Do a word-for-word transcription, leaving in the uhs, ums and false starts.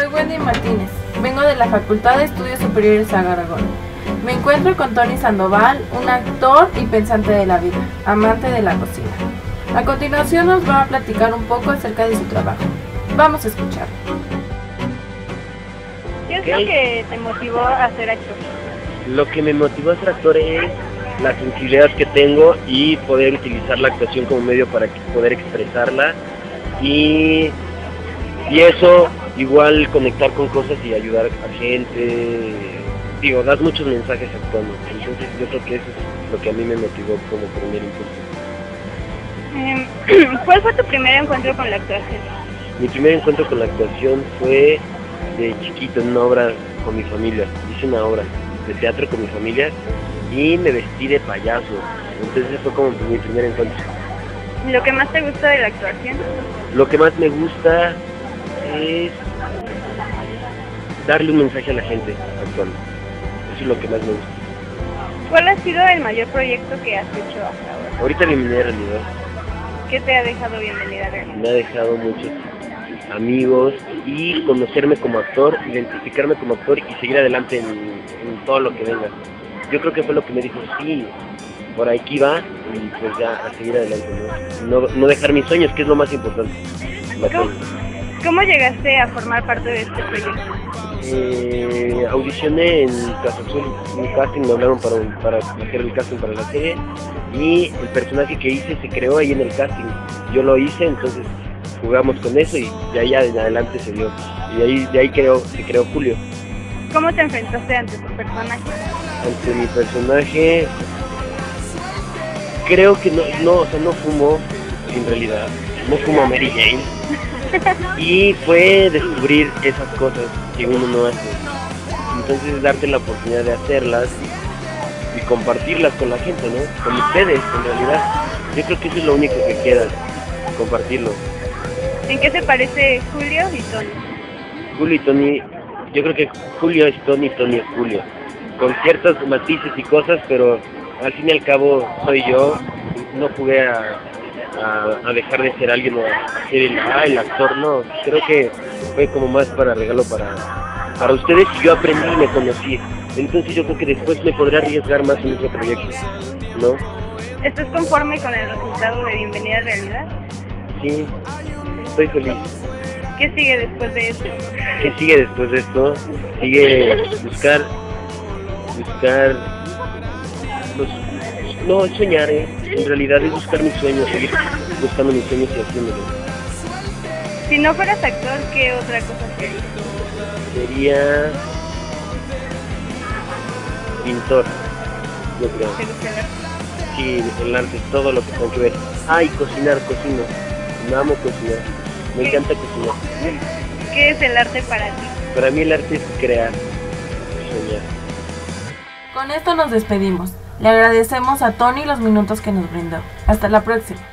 Soy Wendy Martínez, vengo de la Facultad de Estudios Superiores Aragón. Me encuentro con Tony Sandoval, un actor y pensante de la vida, amante de la cocina. A continuación nos va a platicar un poco acerca de su trabajo. Vamos a escuchar. ¿Qué es lo que te motivó a ser actor? Lo que me motivó a ser actor es la sensibilidad que tengo y poder utilizar la actuación como medio para poder expresarla y, y eso, igual conectar con cosas y ayudar a gente. Digo, das muchos mensajes actuando, entonces yo creo que eso es lo que a mí me motivó como primer impulso. Eh, ¿Cuál fue tu primer encuentro con la actuación? Mi primer encuentro con la actuación fue de chiquito en una obra con mi familia. Hice una obra de teatro con mi familia y me vestí de payaso, entonces fue como mi primer encuentro. ¿Lo que más te gusta de la actuación? Lo que más me gusta es darle un mensaje a la gente actuando. Eso es lo que más me gusta. ¿Cuál ha sido el mayor proyecto que has hecho hasta ahora? Ahorita Bienvenida a Realidad. ¿Qué te ha dejado Bienvenida a Realidad? Me ha dejado muchos amigos y conocerme como actor, identificarme como actor y seguir adelante en, en todo lo que venga. Yo creo que fue lo que me dijo, sí, por aquí va y pues ya a seguir adelante, ¿no? No, no dejar mis sueños, que es lo más importante. ¿Cómo, ¿Cómo llegaste a formar parte de este proyecto? Eh, audicioné en Casa Azul, un casting, me hablaron para, para hacer el casting para la serie y el personaje que hice se creó ahí en el casting. Yo lo hice, entonces jugamos con eso y de ahí en adelante se dio. Y de ahí, de ahí creó, se creó Julio. ¿Cómo te enfrentaste ante tu personaje? Ante mi personaje, creo que no, no, o sea, no fumo, en realidad, no fumo Mary Jane. Y fue descubrir esas cosas que uno no hace. Entonces darte la oportunidad de hacerlas y, y compartirlas con la gente, ¿no? Con ustedes, en realidad. Yo creo que eso es lo único que queda, compartirlo. ¿En qué se parece Julio y Tony? Julio y Tony, yo creo que Julio es Tony, Tony es Julio. Con ciertos matices y cosas, pero al fin y al cabo soy yo. No jugué a, a, a dejar de ser alguien o a ser el, ah, el actor, no. Creo que fue como más para regalo para, para ustedes y yo aprendí y me conocí. Entonces yo creo que después me podré arriesgar más en otro proyecto, ¿no? ¿Estás conforme con el resultado de Bienvenida a Realidad? Sí, estoy feliz. ¿Qué sigue después de esto? ¿Qué sigue después de esto? Sigue buscar, buscar, los, no soñar, ¿eh? En realidad es buscar mis sueños, seguir buscando mis sueños y haciéndolo. Si no fueras actor, ¿qué otra cosa sería? Sería pintor, yo creo. ¿Te gusta el arte? Sí, el arte, todo lo que tenga que ver. Ah, y cocinar, cocino. Me amo cocinar. Me encanta cocinar. ¿Qué es el arte para ti? Para mí el arte es crear, soñar. Con esto nos despedimos. Le agradecemos a Tony los minutos que nos brindó. Hasta la próxima.